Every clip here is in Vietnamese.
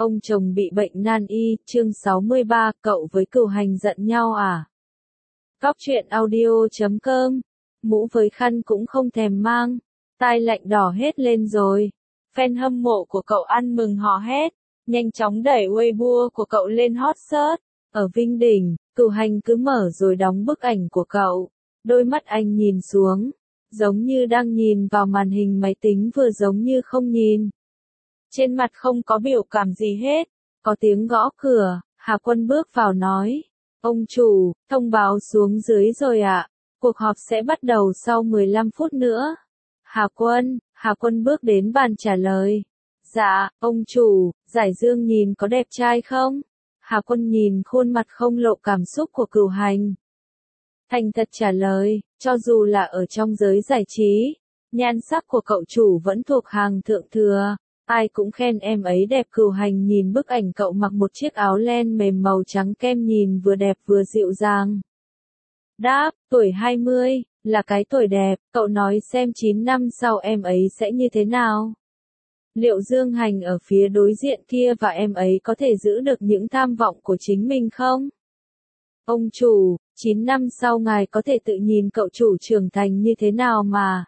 Ông chồng bị bệnh nan y, chương 63, cậu với Cửu Hành giận nhau à? Góc truyện audio.com, mũ với khăn cũng không thèm mang, tai lạnh đỏ hết lên rồi. Fan hâm mộ của cậu ăn mừng hò hét, nhanh chóng đẩy Weibo của cậu lên hot search. Ở Vinh Đỉnh, Cửu Hành cứ mở rồi đóng bức ảnh của cậu. Đôi mắt anh nhìn xuống, giống như đang nhìn vào màn hình máy tính vừa giống như không nhìn. Trên mặt không có biểu cảm gì hết, có tiếng gõ cửa, Hà Quân bước vào nói. Ông chủ, thông báo xuống dưới rồi ạ, cuộc họp sẽ bắt đầu sau 15 phút nữa. Hà Quân bước đến bàn trả lời. Dạ, ông chủ, Giải Dương nhìn có đẹp trai không? Hà Quân nhìn khuôn mặt không lộ cảm xúc của Cửu Hành. Thành thật trả lời, cho dù là ở trong giới giải trí, nhan sắc của cậu chủ vẫn thuộc hàng thượng thừa. Ai cũng khen em ấy đẹp. Cửu Hành nhìn bức ảnh cậu mặc một chiếc áo len mềm màu trắng kem nhìn vừa đẹp vừa dịu dàng. Đáp, tuổi 20, là cái tuổi đẹp, cậu nói xem 9 năm sau em ấy sẽ như thế nào? Liệu Dương Hành ở phía đối diện kia và em ấy có thể giữ được những tham vọng của chính mình không? Ông chủ, 9 năm sau ngài có thể tự nhìn cậu chủ trưởng thành như thế nào mà?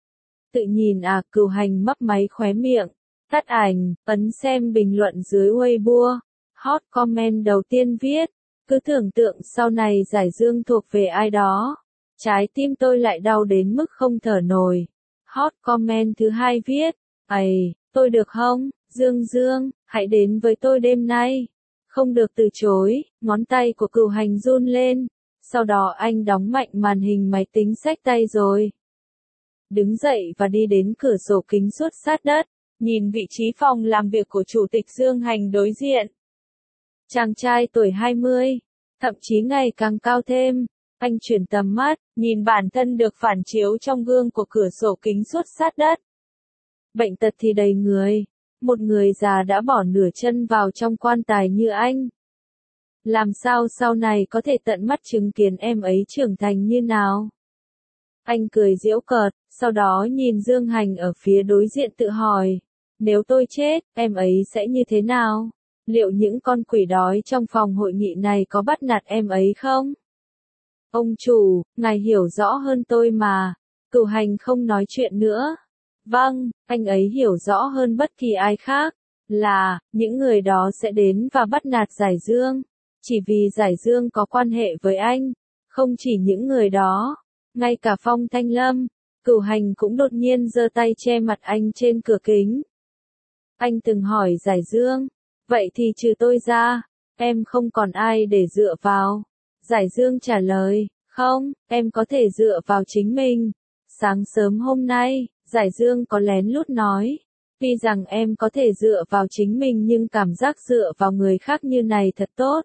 Tự nhìn à? Cửu Hành mấp máy khóe miệng. Tắt ảnh, ấn xem bình luận dưới Weibo. Hot comment đầu tiên viết, cứ tưởng tượng sau này Giải Dương thuộc về ai đó. Trái tim tôi lại đau đến mức không thở nổi. Hot comment thứ hai viết, tôi được không, Dương, hãy đến với tôi đêm nay. Không được từ chối, ngón tay của Cửu Hành run lên. Sau đó anh đóng mạnh màn hình máy tính xách tay rồi. Đứng dậy và đi đến cửa sổ kính suốt sát đất. Nhìn vị trí phòng làm việc của Chủ tịch Dương Hành đối diện. Chàng trai tuổi 20, thậm chí ngày càng cao thêm. Anh chuyển tầm mắt, nhìn bản thân được phản chiếu trong gương của cửa sổ kính suốt sát đất. Bệnh tật thì đầy người. Một người già đã bỏ nửa chân vào trong quan tài như anh. Làm sao sau này có thể tận mắt chứng kiến em ấy trưởng thành như nào? Anh cười giễu cợt, sau đó nhìn Dương Hành ở phía đối diện tự hỏi. Nếu tôi chết, em ấy sẽ như thế nào? Liệu những con quỷ đói trong phòng hội nghị này có bắt nạt em ấy không? Ông chủ, ngài hiểu rõ hơn tôi mà. Cửu Hành không nói chuyện nữa. Vâng, anh ấy hiểu rõ hơn bất kỳ ai khác. Là, những người đó sẽ đến và bắt nạt Giải Dương. Chỉ vì Giải Dương có quan hệ với anh. Không chỉ những người đó. Ngay cả Phong Thanh Lâm. Cửu Hành cũng đột nhiên giơ tay che mặt anh trên cửa kính. Anh từng hỏi Giải Dương, vậy thì trừ tôi ra, em không còn ai để dựa vào. Giải Dương trả lời, không, em có thể dựa vào chính mình. Sáng sớm hôm nay, Giải Dương có lén lút nói, tuy rằng em có thể dựa vào chính mình nhưng cảm giác dựa vào người khác như này thật tốt.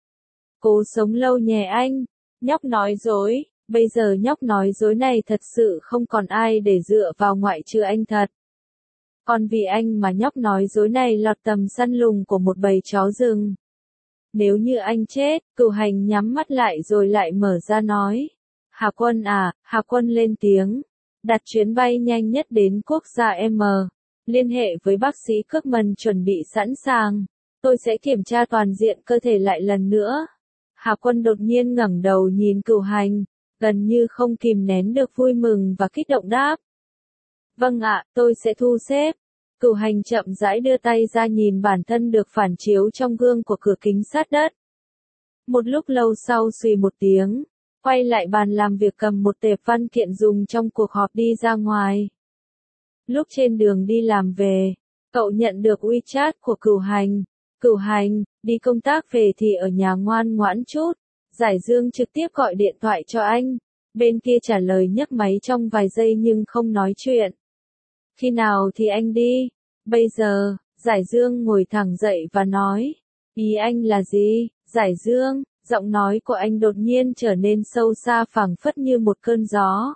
Cố sống lâu nhé anh. Nhóc nói dối, bây giờ nhóc nói dối này thật sự không còn ai để dựa vào ngoại trừ anh thật. Còn vì anh mà nhóc nói dối này lọt tầm săn lùng của một bầy chó rừng. Nếu như anh chết, Cửu Hành nhắm mắt lại rồi lại mở ra nói. Hà Quân à, Hà Quân lên tiếng. Đặt chuyến bay nhanh nhất đến quốc gia M. Liên hệ với bác sĩ cướp mần chuẩn bị sẵn sàng. Tôi sẽ kiểm tra toàn diện cơ thể lại lần nữa. Hà Quân đột nhiên ngẩng đầu nhìn Cửu Hành, gần như không kìm nén được vui mừng và kích động đáp. Vâng ạ, tôi sẽ thu xếp. Cửu Hành chậm rãi đưa tay ra nhìn bản thân được phản chiếu trong gương của cửa kính sát đất. Một lúc lâu sau xùy một tiếng, quay lại bàn làm việc cầm một tệp văn kiện dùng trong cuộc họp đi ra ngoài. Lúc trên đường đi làm về, cậu nhận được WeChat của Cửu Hành. Cửu Hành, đi công tác về thì ở nhà ngoan ngoãn chút. Giải Dương trực tiếp gọi điện thoại cho anh. Bên kia trả lời nhấc máy trong vài giây nhưng không nói chuyện. Khi nào thì anh đi? Bây giờ, Giải Dương ngồi thẳng dậy và nói. Ý anh là gì, Giải Dương? Giọng nói của anh đột nhiên trở nên sâu xa phảng phất như một cơn gió.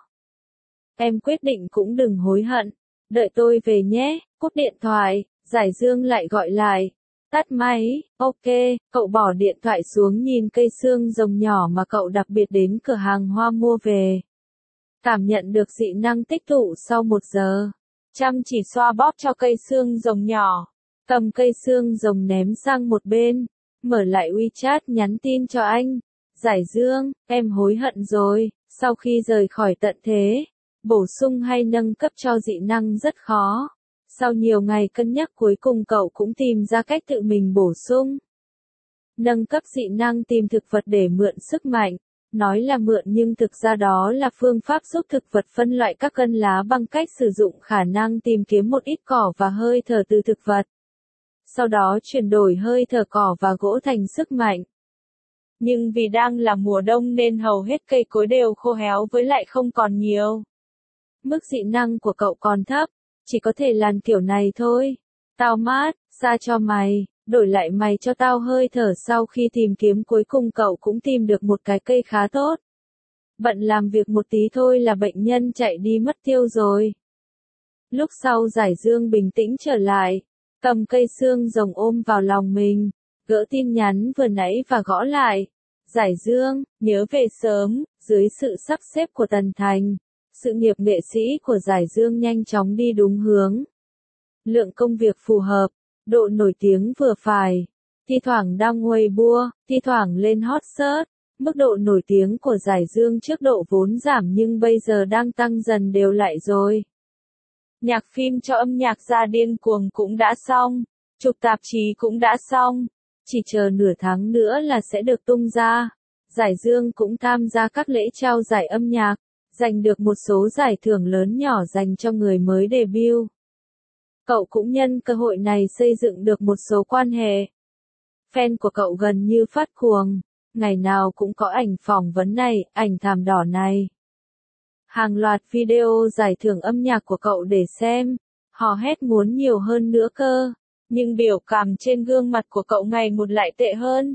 Em quyết định cũng đừng hối hận. Đợi tôi về nhé. Cúp điện thoại, Giải Dương lại gọi lại. Tắt máy, ok, cậu bỏ điện thoại xuống nhìn cây xương rồng nhỏ mà cậu đặc biệt đến cửa hàng hoa mua về. Cảm nhận được dị năng tích tụ sau 1 giờ. Chăm chỉ xoa bóp cho cây xương rồng nhỏ. Cầm cây xương rồng ném sang một bên, mở lại WeChat nhắn tin cho anh. Giải Dương, em hối hận rồi, sau khi rời khỏi tận thế, bổ sung hay nâng cấp cho dị năng rất khó. Sau nhiều ngày cân nhắc cuối cùng cậu cũng tìm ra cách tự mình bổ sung. Nâng cấp dị năng tìm thực vật để mượn sức mạnh. Nói là mượn nhưng thực ra đó là phương pháp giúp thực vật phân loại các根lá bằng cách sử dụng khả năng tìm kiếm một ít cỏ và hơi thở từ thực vật. Sau đó chuyển đổi hơi thở cỏ và gỗ thành sức mạnh. Nhưng vì đang là mùa đông nên hầu hết cây cối đều khô héo với lại không còn nhiều. Mức dị năng của cậu còn thấp, chỉ có thể làm kiểu này thôi. Tao mát, xa cho mày, đổi lại mày cho tao hơi thở. Sau khi tìm kiếm cuối cùng cậu cũng tìm được một cái cây khá tốt. Bận làm việc một tí thôi là bệnh nhân chạy đi mất tiêu rồi. Lúc sau Giải Dương bình tĩnh trở lại, cầm cây xương rồng ôm vào lòng mình, gỡ tin nhắn vừa nãy và gõ lại. Giải Dương, nhớ về sớm. Dưới sự sắp xếp của Tần Thành, sự nghiệp nghệ sĩ của Giải Dương nhanh chóng đi đúng hướng. Lượng công việc phù hợp, độ nổi tiếng vừa phải, thi thoảng đăng Weibo, thi thoảng lên hot search. Mức độ nổi tiếng của Giải Dương trước độ vốn giảm nhưng bây giờ đang tăng dần đều lại rồi. Nhạc phim cho âm nhạc ra điên cuồng cũng đã xong, chụp tạp chí cũng đã xong, chỉ chờ nửa tháng nữa là sẽ được tung ra. Giải Dương cũng tham gia các lễ trao giải âm nhạc, giành được một số giải thưởng lớn nhỏ dành cho người mới debut. Cậu cũng nhân cơ hội này xây dựng được một số quan hệ. Fan của cậu gần như phát cuồng, ngày nào cũng có ảnh phỏng vấn này, ảnh thảm đỏ này. Hàng loạt video giải thưởng âm nhạc của cậu để xem, hò hét muốn nhiều hơn nữa cơ, nhưng biểu cảm trên gương mặt của cậu ngày một lại tệ hơn.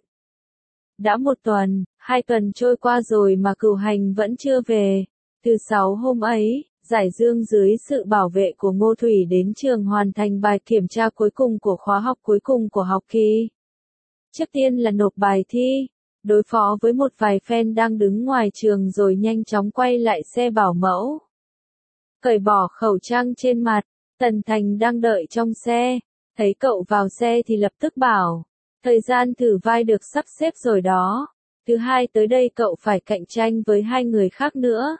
Đã 1 tuần, 2 tuần trôi qua rồi mà Cửu Hành vẫn chưa về. Thứ 6 hôm ấy, Giải Dương dưới sự bảo vệ của Ngô Thủy đến trường hoàn thành bài kiểm tra cuối cùng của khóa học cuối cùng của học kỳ. Trước tiên là nộp bài thi, đối phó với một vài fan đang đứng ngoài trường rồi nhanh chóng quay lại xe bảo mẫu. Cởi bỏ khẩu trang trên mặt, Tần Thành đang đợi trong xe, thấy cậu vào xe thì lập tức bảo, thời gian thử vai được sắp xếp rồi đó. Thứ hai tới đây cậu phải cạnh tranh với 2 người khác nữa.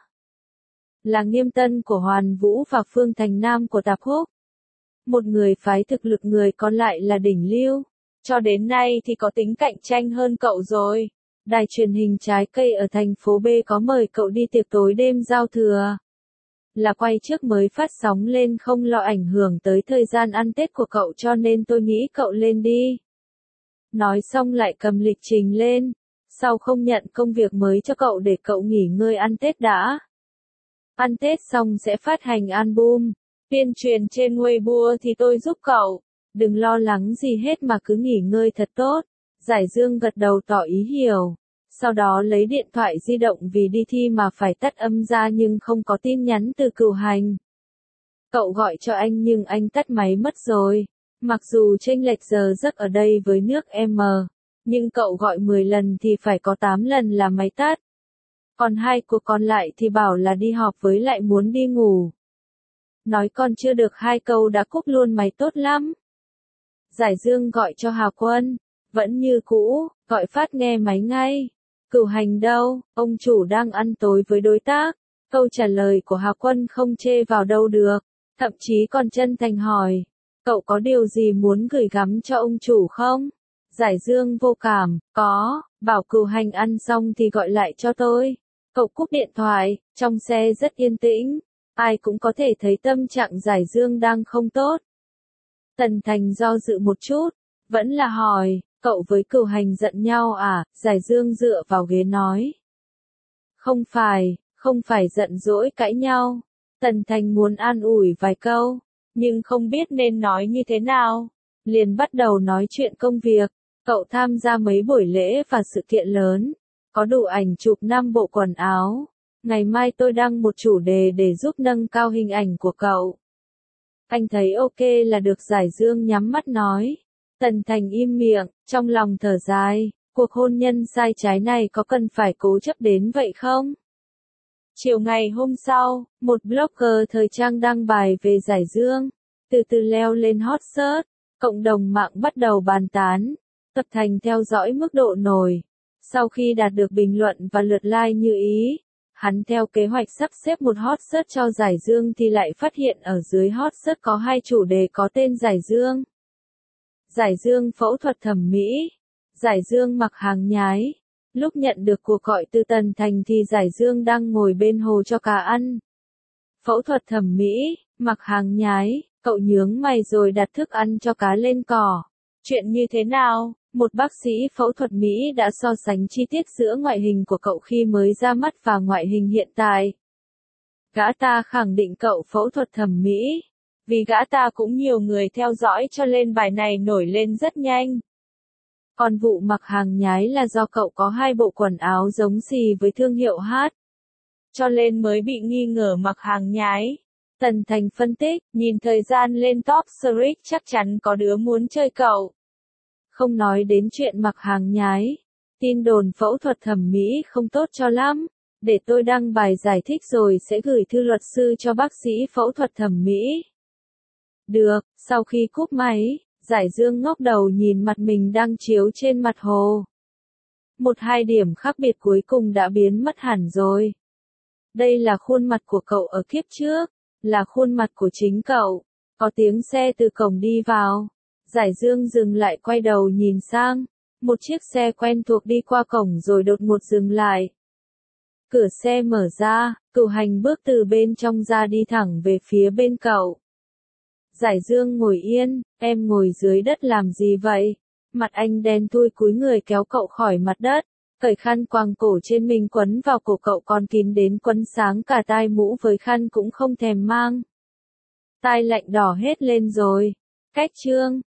Là Nghiêm Tân của Hoàn Vũ và Phương Thành Nam của Tạp Húc. Một người phái thực lực, người còn lại là đỉnh lưu. Cho đến nay thì có tính cạnh tranh hơn cậu rồi. Đài truyền hình Trái Cây ở thành phố B có mời cậu đi tiệc tối đêm giao thừa. Là quay trước mới phát sóng lên không lo ảnh hưởng tới thời gian ăn Tết của cậu cho nên tôi nghĩ cậu lên đi. Nói xong lại cầm lịch trình lên. Sau không nhận công việc mới cho cậu để cậu nghỉ ngơi ăn Tết đã. Ăn Tết xong sẽ phát hành album. Tuyên truyền trên Weibo thì tôi giúp cậu. Đừng lo lắng gì hết mà cứ nghỉ ngơi thật tốt. Giải Dương gật đầu tỏ ý hiểu. Sau đó lấy điện thoại di động vì đi thi mà phải tắt âm ra nhưng không có tin nhắn từ Cửu Hành. Cậu gọi cho anh nhưng anh tắt máy mất rồi. Mặc dù chênh lệch giờ giấc ở đây với nước M, nhưng cậu gọi 10 lần thì phải có 8 lần là máy tắt. Còn 2 cuộc còn lại thì bảo là đi họp với lại muốn đi ngủ. Nói còn chưa được 2 câu đã cúp luôn máy, tốt lắm. Giải Dương gọi cho Hà Quân, vẫn như cũ, gọi phát nghe máy ngay. Cửu Hành đâu, ông chủ đang ăn tối với đối tác. Câu trả lời của Hà Quân không chê vào đâu được, thậm chí còn chân thành hỏi, cậu có điều gì muốn gửi gắm cho ông chủ không? Giải Dương vô cảm, có, bảo Cửu Hành ăn xong thì gọi lại cho tôi. Cậu cúp điện thoại, trong xe rất yên tĩnh, ai cũng có thể thấy tâm trạng Giải Dương đang không tốt. Tần Thành do dự một chút, vẫn là hỏi, cậu với Cửu Hành giận nhau à? Giải Dương dựa vào ghế nói. Không phải giận dỗi cãi nhau. Tần Thành muốn an ủi vài câu, nhưng không biết nên nói như thế nào. Liền bắt đầu nói chuyện công việc, cậu tham gia mấy buổi lễ và sự kiện lớn. Có đủ ảnh chụp 5 bộ quần áo. Ngày mai tôi đăng một chủ đề để giúp nâng cao hình ảnh của cậu. Anh thấy ok là được. Giải Dương nhắm mắt nói. Tần Thành im miệng, trong lòng thở dài, cuộc hôn nhân sai trái này có cần phải cố chấp đến vậy không? Chiều ngày hôm sau, một blogger thời trang đăng bài về Giải Dương, từ từ leo lên hot search, Cộng đồng mạng bắt đầu bàn tán. Tập Thành theo dõi mức độ nổi. Sau khi đạt được bình luận và lượt like như ý, hắn theo kế hoạch sắp xếp một hot search cho Giải Dương thì lại phát hiện ở dưới hot search có hai chủ đề có tên Giải Dương. Giải Dương phẫu thuật thẩm mỹ. Giải Dương mặc hàng nhái. Lúc nhận được cuộc gọi từ Tần Thành thì Giải Dương đang ngồi bên hồ cho cá ăn. Phẫu thuật thẩm mỹ, mặc hàng nhái, cậu nhướng mày rồi đặt thức ăn cho cá lên cỏ. Chuyện như thế nào? Một bác sĩ phẫu thuật Mỹ đã so sánh chi tiết giữa ngoại hình của cậu khi mới ra mắt và ngoại hình hiện tại. Gã ta khẳng định cậu phẫu thuật thẩm mỹ. Vì gã ta cũng nhiều người theo dõi cho nên bài này nổi lên rất nhanh. Còn vụ mặc hàng nhái là do cậu có hai bộ quần áo giống xì với thương hiệu hát. Cho nên mới bị nghi ngờ mặc hàng nhái. Tần Thành phân tích, nhìn thời gian lên top search chắc chắn có đứa muốn chơi cậu. Không nói đến chuyện mặc hàng nhái. Tin đồn phẫu thuật thẩm mỹ không tốt cho lắm. Để tôi đăng bài giải thích rồi sẽ gửi thư luật sư cho bác sĩ phẫu thuật thẩm mỹ. Được, sau khi cúp máy, Giải Dương ngóc đầu nhìn mặt mình đang chiếu trên mặt hồ. Một hai điểm khác biệt cuối cùng đã biến mất hẳn rồi. Đây là khuôn mặt của cậu ở kiếp trước, là khuôn mặt của chính cậu. Có tiếng xe từ cổng đi vào. Giải Dương dừng lại quay đầu nhìn sang. Một chiếc xe quen thuộc đi qua cổng rồi đột ngột dừng lại. Cửa xe mở ra, Cửu Hành bước từ bên trong ra đi thẳng về phía bên cậu. Giải Dương ngồi yên, em ngồi dưới đất làm gì vậy? Mặt anh đen thui cúi người kéo cậu khỏi mặt đất, cởi khăn quàng cổ trên mình quấn vào cổ cậu còn kín đến quấn sáng cả tai, mũ với khăn cũng không thèm mang. Tai lạnh đỏ hết lên rồi. Cách chương